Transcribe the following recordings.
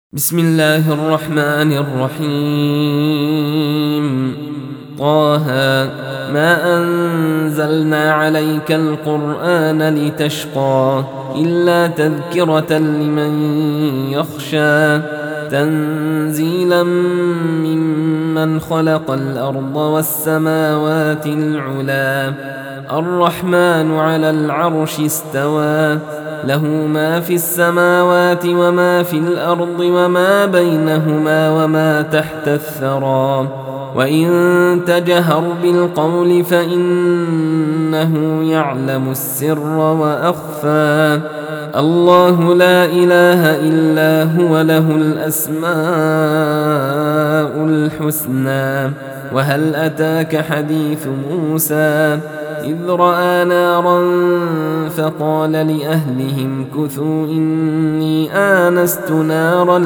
بسم الله الرحمن الرحيم. طه ما أنزلنا عليك القرآن لتشقى إلا تذكرة لمن يخشى تنزيلا ممن خلق الأرض والسماوات العلا الرحمن على العرش استوى له ما في السماوات وما في الأرض وما بينهما وما تحت الثرى وإن تجهر بالقول فإنه يعلم السر وأخفى الله لا إله إلا هو له الأسماء الحسنى وهل أتاك حديث موسى إذ رأى نارا فقال لأهلهم كثوا إني آنست نارا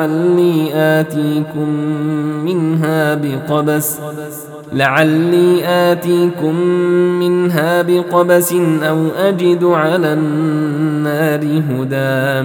لعلي آتيكم منها بقبس أو أجد على النار هدى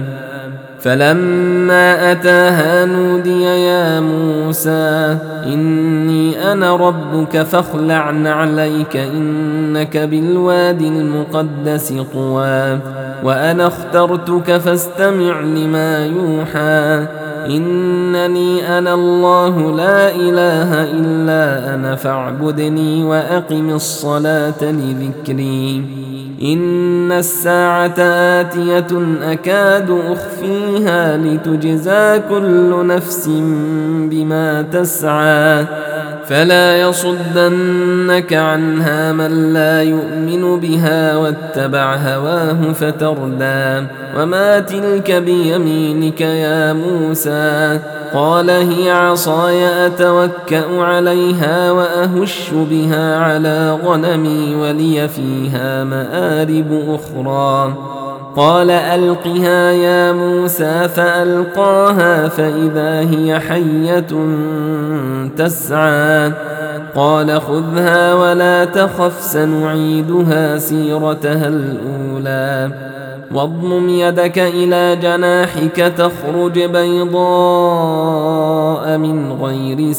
فلما أتاها نودي يا موسى إني أنا ربك فاخلع نعليك إنك بالوادي المقدس طوى وأنا اخترتك فاستمع لما يوحى إنني أنا الله لا إله إلا أنا فاعبدني وأقم الصلاة لذكري إن الساعة آتية أكاد أخفيها لتجزى كل نفس بما تسعى فلا يصدنك عنها من لا يؤمن بها واتبع هواه فتردى وما تلك بيمينك يا موسى قال هي عصاي أتوكأ عليها وأهش بها على غنمي ولي فيها مآرب أخرى قال ألقها يا موسى فألقاها فإذا هي حية تسعى قال خذها ولا تخف سنعيدها سيرتها الأولى واضمم يدك إلى جناحك تخرج بيضاء من غير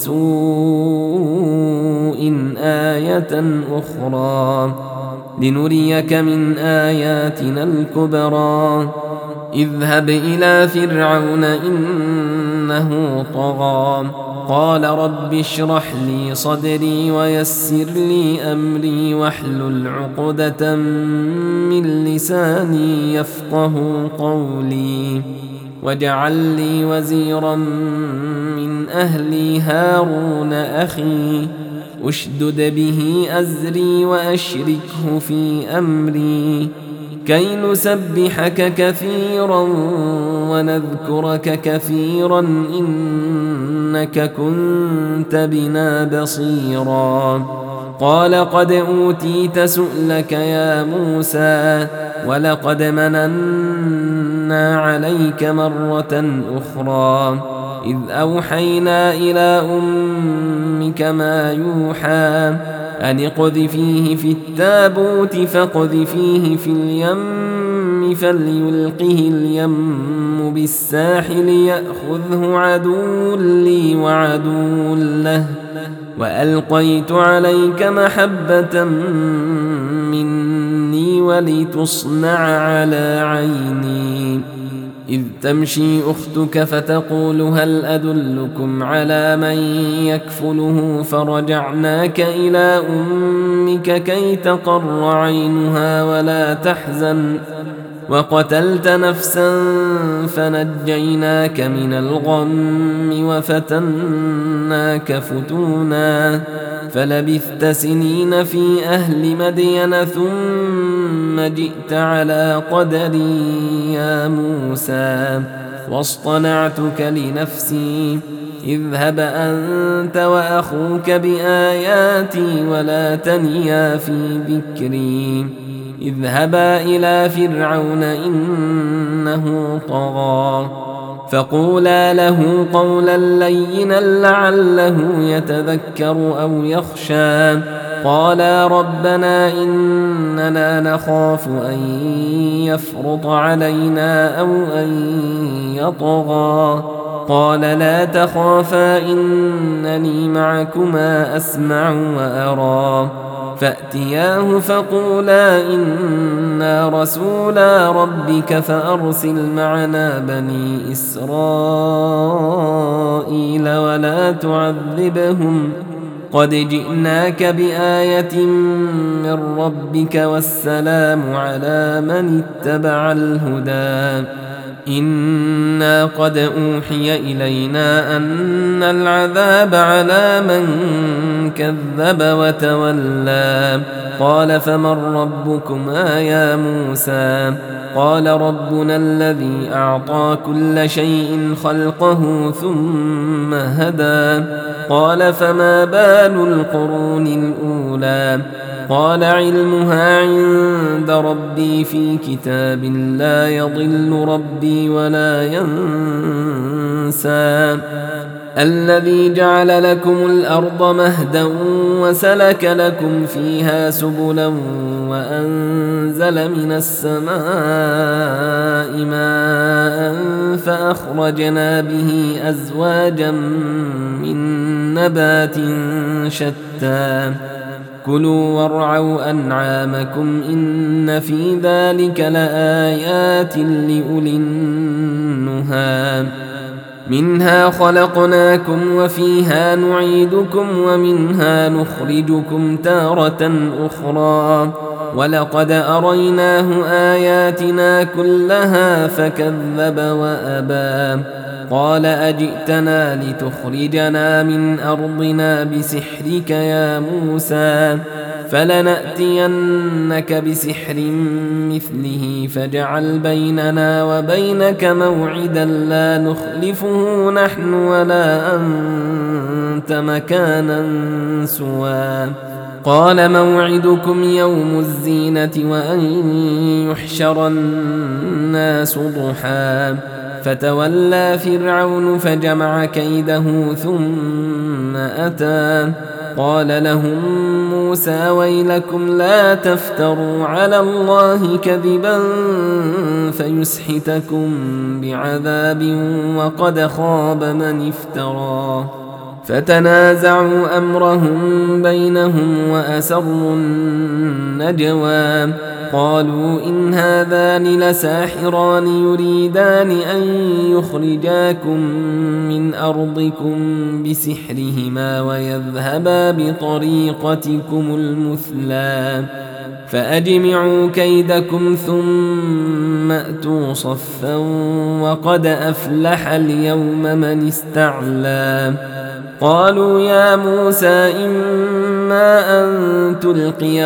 سوء آية أخرى لنريك من آياتنا الكبرى اذهب إلى فرعون إنه طغى قال رب اشرح لي صدري ويسر لي أمري واحلل عقدة من لساني يفقه قولي واجعل لي وزيرا من أهلي هارون أخي أشدد به أزري وأشركه في أمري كي نسبحك كثيرا ونذكرك كثيرا إنك كنت بنا بصيرا قال قد أوتيت سؤلك يا موسى ولقد مننا عليك مرة أخرى إذ أوحينا إلى أمك ما يوحى أن اقذفيه في التابوت فاقذفيه في اليم فليلقه اليم بالساحل يأخذه عدو لي وعدو له وألقيت عليك محبة مني ولتصنع على عيني إذ تمشي أختك فتقول هل أدلكم على من يكفله فرجعناك إلى أمك كي تقر عينها ولا تحزن وقتلت نفسا فنجيناك من الغم وفتناك فتونا فلبثت سنين في أهل مدين ثم جئت على قدري يا موسى واصطنعتك لنفسي اذهب أنت وأخوك بآياتي ولا تنيا في ذكري اذهبا إلى فرعون إنه طغى فقولا له قولا لينا لعله يتذكر أو يخشى قالا ربنا إننا نخاف أن يفرط علينا أو أن يطغى قال لا تخافا إنني معكما أسمع وأرى فأتياه فقولا إنا رسولا ربك فأرسل معنا بني إسرائيل ولا تعذبهم قد جئناك بآية من ربك والسلام على من اتبع الهدى إنا قد أوحي إلينا أن العذاب على من كذب وتولى قال فمن ربكما يا موسى قال ربنا الذي أعطى كل شيء خلقه ثم هدى قال فما بال القرون الأولى قال علمها عند ربي في كتاب لا يضل ربي ولا ينسى الذي جعل لكم الأرض مهدا وسلك لكم فيها سبلا وأنزل من السماء ماء فأخرجنا به أزواجا من نبات شتى كلوا وارعوا أنعامكم إن في ذلك لآيات لأولي النهى منها خلقناكم وفيها نعيدكم ومنها نخرجكم تارة أخرى ولقد أريناه آياتنا كلها فكذب وأبى قال أجئتنا لتخرجنا من أرضنا بسحرك يا موسى فلنأتينك بسحر مثله فاجعل بيننا وبينك موعدا لا نخلفه نحن ولا أنت مكانا سوى قال موعدكم يوم الزينة وأن يحشر الناس ضحى فتولى فرعون فجمع كيده ثم أتى قال لهم موسى ويلكم لا تفتروا على الله كذبا فيسحتكم بعذاب وقد خاب من افترى فتنازعوا أمرهم بينهم وأسروا النجوى قالوا إن هذان لساحران يريدان أن يخرجاكم من أرضكم بسحرهما ويذهبا بطريقتكم المثلى فأجمعوا كيدكم ثم أتوا صفا وقد أفلح اليوم من استعلى قالوا يا موسى إما أن تلقي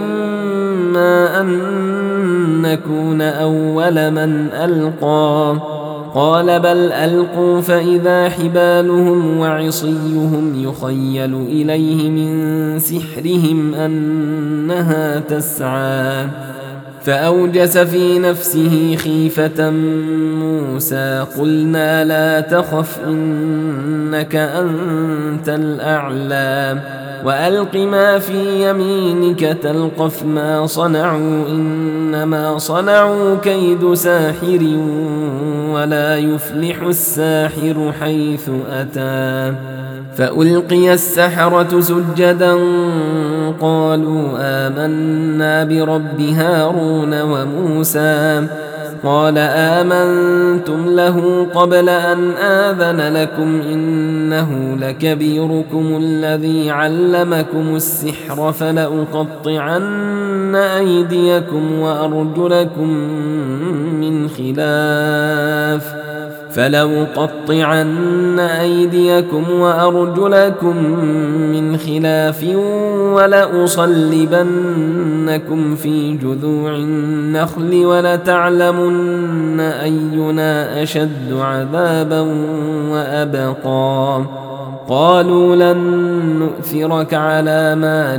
وإما أن نكون أول من ألقى قال بل ألقوا فإذا حبالهم وعصيهم يخيل إليه من سحرهم أنها تسعى فأوجس في نفسه خيفة موسى قلنا لا تخف إنك أنت الأعلى وألق ما في يمينك تلقف ما صنعوا إنما صنعوا كيد ساحر ولا يفلح الساحر حيث أتى فألقي السحرة سجدا قالوا آمنا برب هارون وموسى قال آمنتم له قبل أن آذن لكم إنه لكبيركم الذي علمكم السحر فلأقطعن أيديكم وأرجلكم من خلاف ولأصلبنكم في جذوع النخل ولتعلمن أينا أشد عذابا وأبقى قالوا لن نؤثرك على ما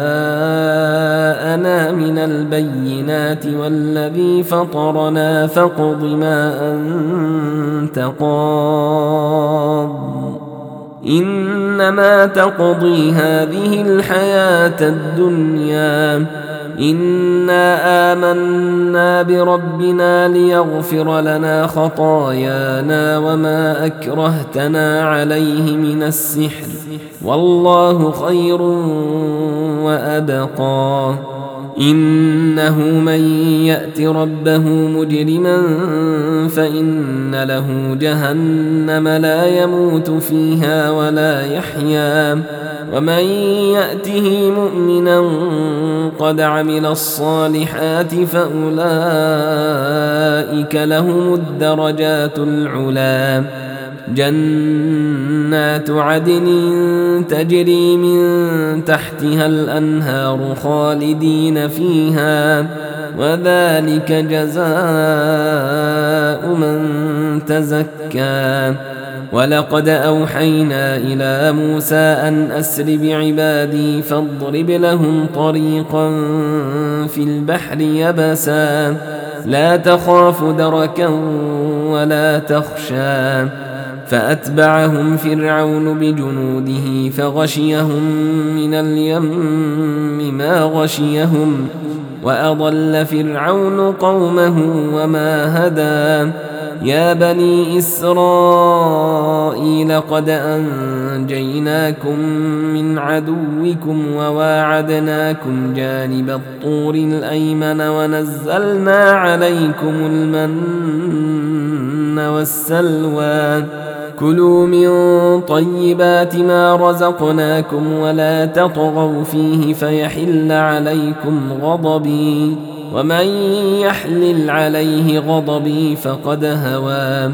جاءنا من البينات والذي فطرنا فاقض ما أنت قاض إنما تقضي هذه الحياة الدنيا إنا آمنا بربنا ليغفر لنا خطايانا وما أكرهتنا عليه من السحر والله خير وأبقى إنه من يأت ربه مجرما فإن له جهنم لا يموت فيها ولا يحيا ومن يأته مؤمنا قد عمل الصالحات فأولئك لهم الدرجات العلى جنات عدن تجري من تحتها الأنهار خالدين فيها وذلك جزاء من تزكى ولقد أوحينا إلى موسى أن أسر بعبادي فاضرب لهم طريقا في البحر يبسا لا تخاف دركا ولا تخشى فأتبعهم فرعون بجنوده فغشيهم من اليم ما غشيهم وأضل فرعون قومه وما هدى يا بني إسرائيل قد أنجيناكم من عدوكم وواعدناكم جانب الطور الأيمن ونزلنا عليكم المن والسلوى كلوا من طيبات ما رزقناكم ولا تطغوا فيه فيحل عليكم غضبي ومن يحلل عليه غضبي فقد هوى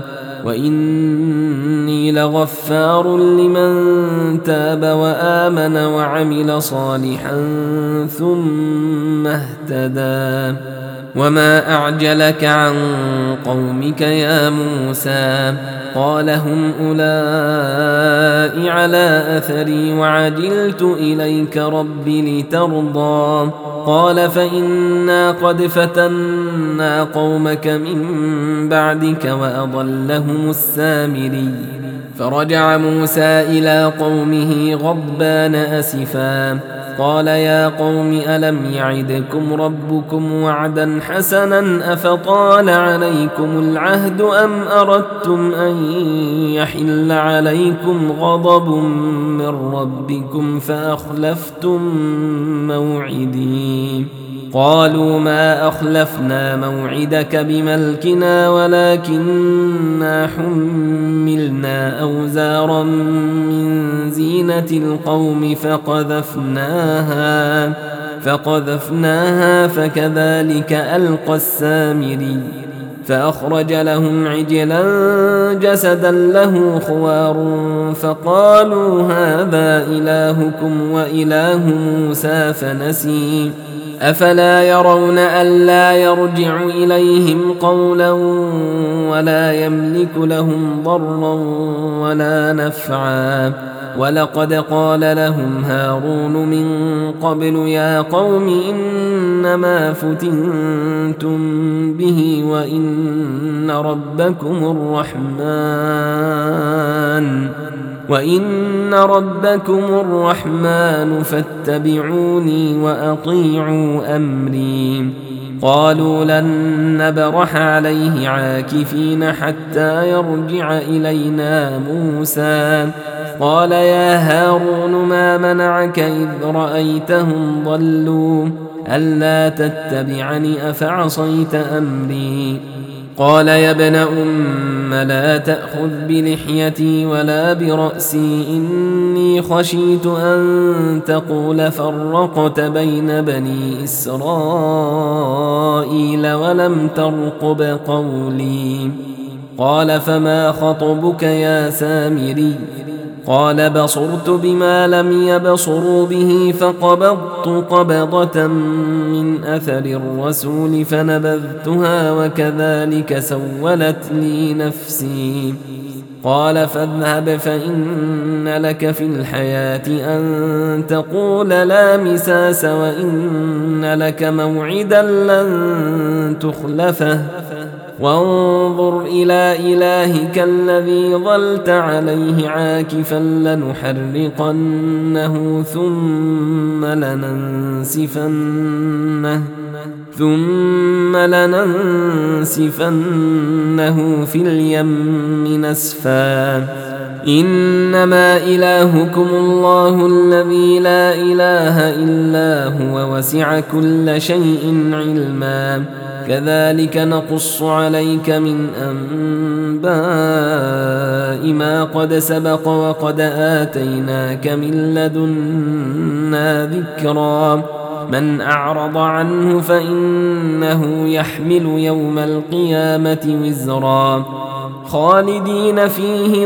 وإني لغفار لمن تاب وآمن وعمل صالحا ثم اهتدى وما أعجلك عن قومك يا موسى قال هم أولئك على أثري وعجلت إليك رب لترضى قال فإنا قد فتنا قومك من بعدك وأضلهم السامري فرجع موسى إلى قومه غضبان أسفا قال يا قوم ألم يعدكم ربكم وعدا حسنا أفطال عليكم العهد أم أردتم أن يحل عليكم غضب من ربكم فأخلفتم موعدي قالوا ما أخلفنا موعدك بملكنا ولكننا حملنا أوزارا من زينة القوم فقذفناها فكذلك ألقى السامري فأخرج لهم عجلا جسدا له خوار فقالوا هذا إلهكم وإله موسى فنسي أفلا يرون ألا يرجع إليهم قولا ولا يملك لهم ضرا ولا نفعا ولقد قال لهم هارون من قبل يا قوم إنما فتنتم به وإن ربكم الرحمن فاتبعوني وأطيعوا أمري قالوا لن نبرح عليه عاكفين حتى يرجع إلينا موسى قال يا هارون ما منعك إذ رأيتهم ضلوا ألا تتبعني أفعصيت أمري قال يا ابن أم لا تأخذ بلحيتي ولا برأسي إني خشيت أن تقول فرقت بين بني إسرائيل ولم ترقب قولي قال فما خطبك يا سامري قال بصرت بما لم يبصروا به فقبضت قبضة من أثر الرسول فنبذتها وكذلك سولت لي نفسي قال فاذهب فإن لك في الحياة أن تقول لا مساس وإن لك موعدا لن تخلفه وانظر إلى إلهك الذي ظلت عليه عاكفا لنحرقنه ثم لننسفنه في اليم نسفا إنما إلهكم الله الذي لا إله إلا هو وسع كل شيء علما كذلك نقص عليك من أنباء ما قد سبق وقد آتيناك من لدنا ذكرا من أعرض عنه فإنه يحمل يوم القيامة وزرا خالدين فيه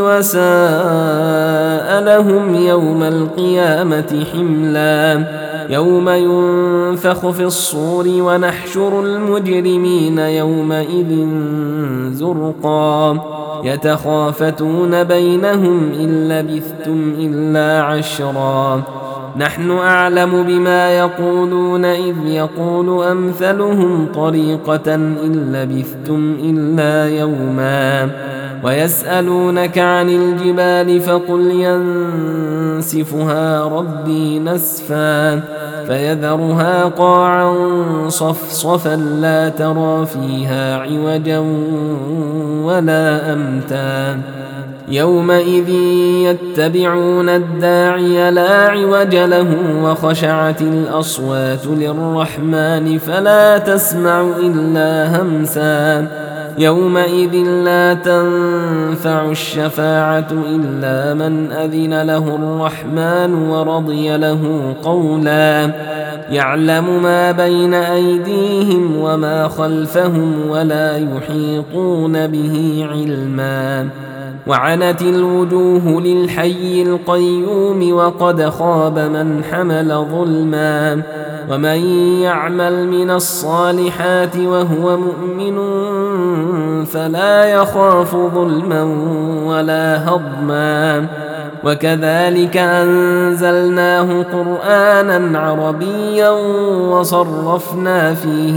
وساء لهم يوم القيامة حملا يوم ينفخ في الصور ونحشر المجرمين يومئذ زرقا يتخافتون بينهم إن لبثتم إلا عشرا نحن أعلم بما يقولون إذ يقول أمثلهم طريقة إن لبثتم إلا يوما ويسألونك عن الجبال فقل ينسفها ربي نسفا فيذرها قاعا صفصفا لا ترى فيها عوجا ولا أمتا يومئذ يتبعون الداعي لا عوج له وخشعت الأصوات للرحمن فلا تسمع إلا همسا يومئذ لا تنفع الشفاعة إلا من أذن له الرحمن ورضي له قولا يعلم ما بين أيديهم وما خلفهم ولا يحيطون به علما وعنت الوجوه للحي القيوم وقد خاب من حمل ظلما ومن يعمل من الصالحات وهو مؤمن فلا يخاف ظلما ولا هضما وكذلك أنزلناه قرآنا عربيا وصرفنا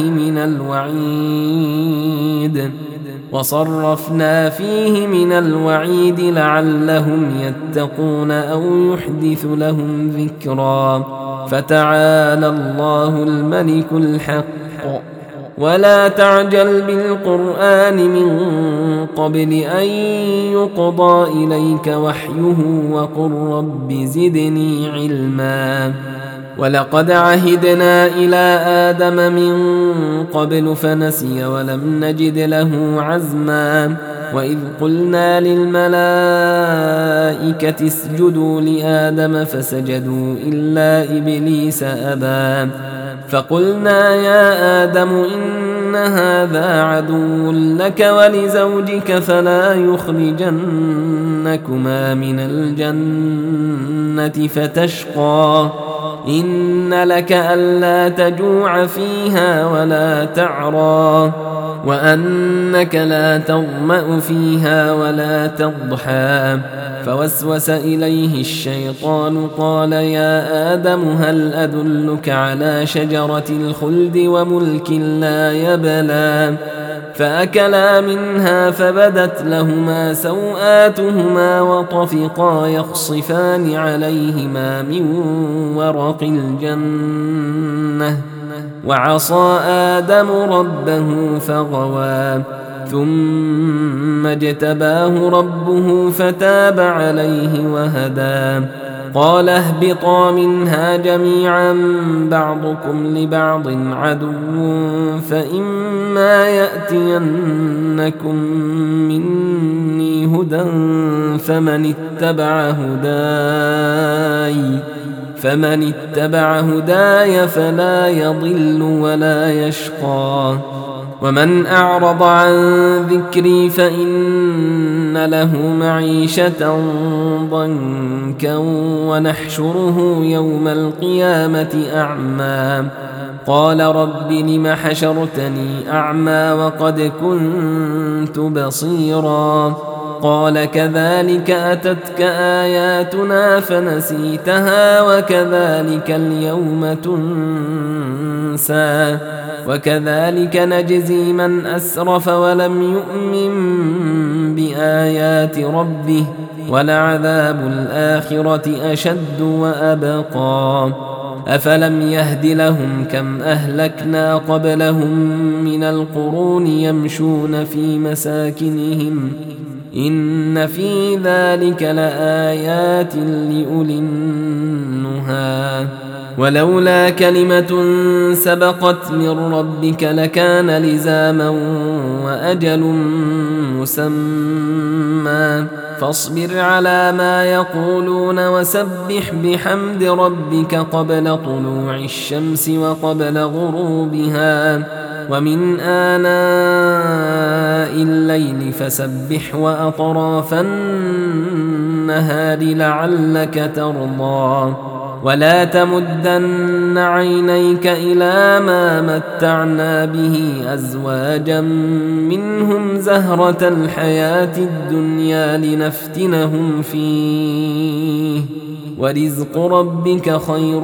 فيه من الوعيد لعلهم يتقون أو يحدث لهم ذكرا فتعالى الله الملك الحق ولا تعجل بالقرآن من قبل أن يقضى إليك وحيه وقل رب زدني علما ولقد عهدنا إلى آدم من قبل فنسي ولم نجد له عزما وإذ قلنا للملائكة اسجدوا لآدم فسجدوا إلا إبليس أبى فقلنا يا آدم إن هذا عدو لك ولزوجك فلا يخرجنكما من الجنة فتشقى إن لك ألا تجوع فيها ولا تعرى وأنك لا تظمأ فيها ولا تضحى فوسوس إليه الشيطان قال يا آدم هل أدلك على شجرة الخلد وملك لا يبلى فأكلا منها فبدت لهما سوآتهما وطفقا يخصفان عليهما من ورق الجنة وعصى آدم ربه فغوى ثم اجتباه ربه فتاب عليه وهدى قال اهبطا منها جميعا بعضكم لبعض عدو فإما يأتينكم مني هدى فمن اتبع هداي فلا يضل ولا يشقى ومن أعرض عن ذكري فإن له معيشة ضنكا ونحشره يوم القيامة أعمى قال رب لم حشرتني أعمى وقد كنت بصيرا قال كذلك أتتك آياتنا فنسيتها وكذلك اليوم تنسى وكذلك نجزي من أسرف ولم يؤمن بآيات ربه ولعذاب الآخرة أشد وأبقى أفلم يهد لهم كم أهلكنا قبلهم من القرون يمشون في مساكنهم إن في ذلك لآيات لأولي النهى ولولا كلمة سبقت من ربك لكان لزاما وأجل مسمى فاصبر على ما يقولون وسبح بحمد ربك قبل طلوع الشمس وقبل غروبها ومن آناء الليل فسبح وأطراف النهار لعلك ترضى ولا تمدن عينيك إلى ما متعنا به أزواجا منهم زهرة الحياة الدنيا لنفتنهم فيه ورزق ربك خير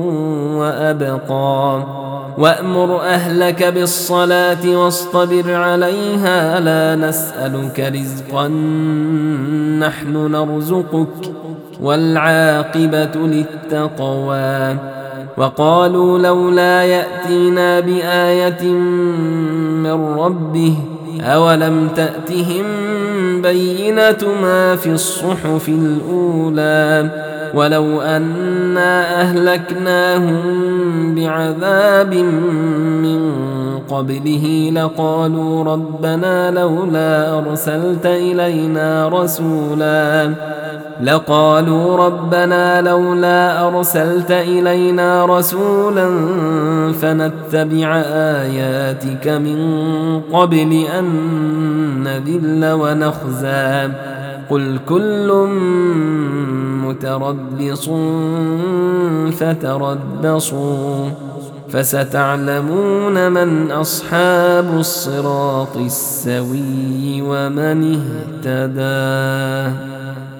وأبقى وأمر أهلك بالصلاة واصطبر عليها لا نسألك رزقا نحن نرزقك والعاقبة للتقوى وقالوا لولا يأتينا بآية من ربه أولم تأتهم بينة ما في الصحف الأولى ولو أنا أهلكناهم بعذاب من قبله لقالوا ربنا لولا أرسلت إلينا رسولا فنتبع آياتك من قبل أن نذل ونخزى قل كل متربص فتربصوا فستعلمون من أصحاب الصراط السوي ومن اهتدى.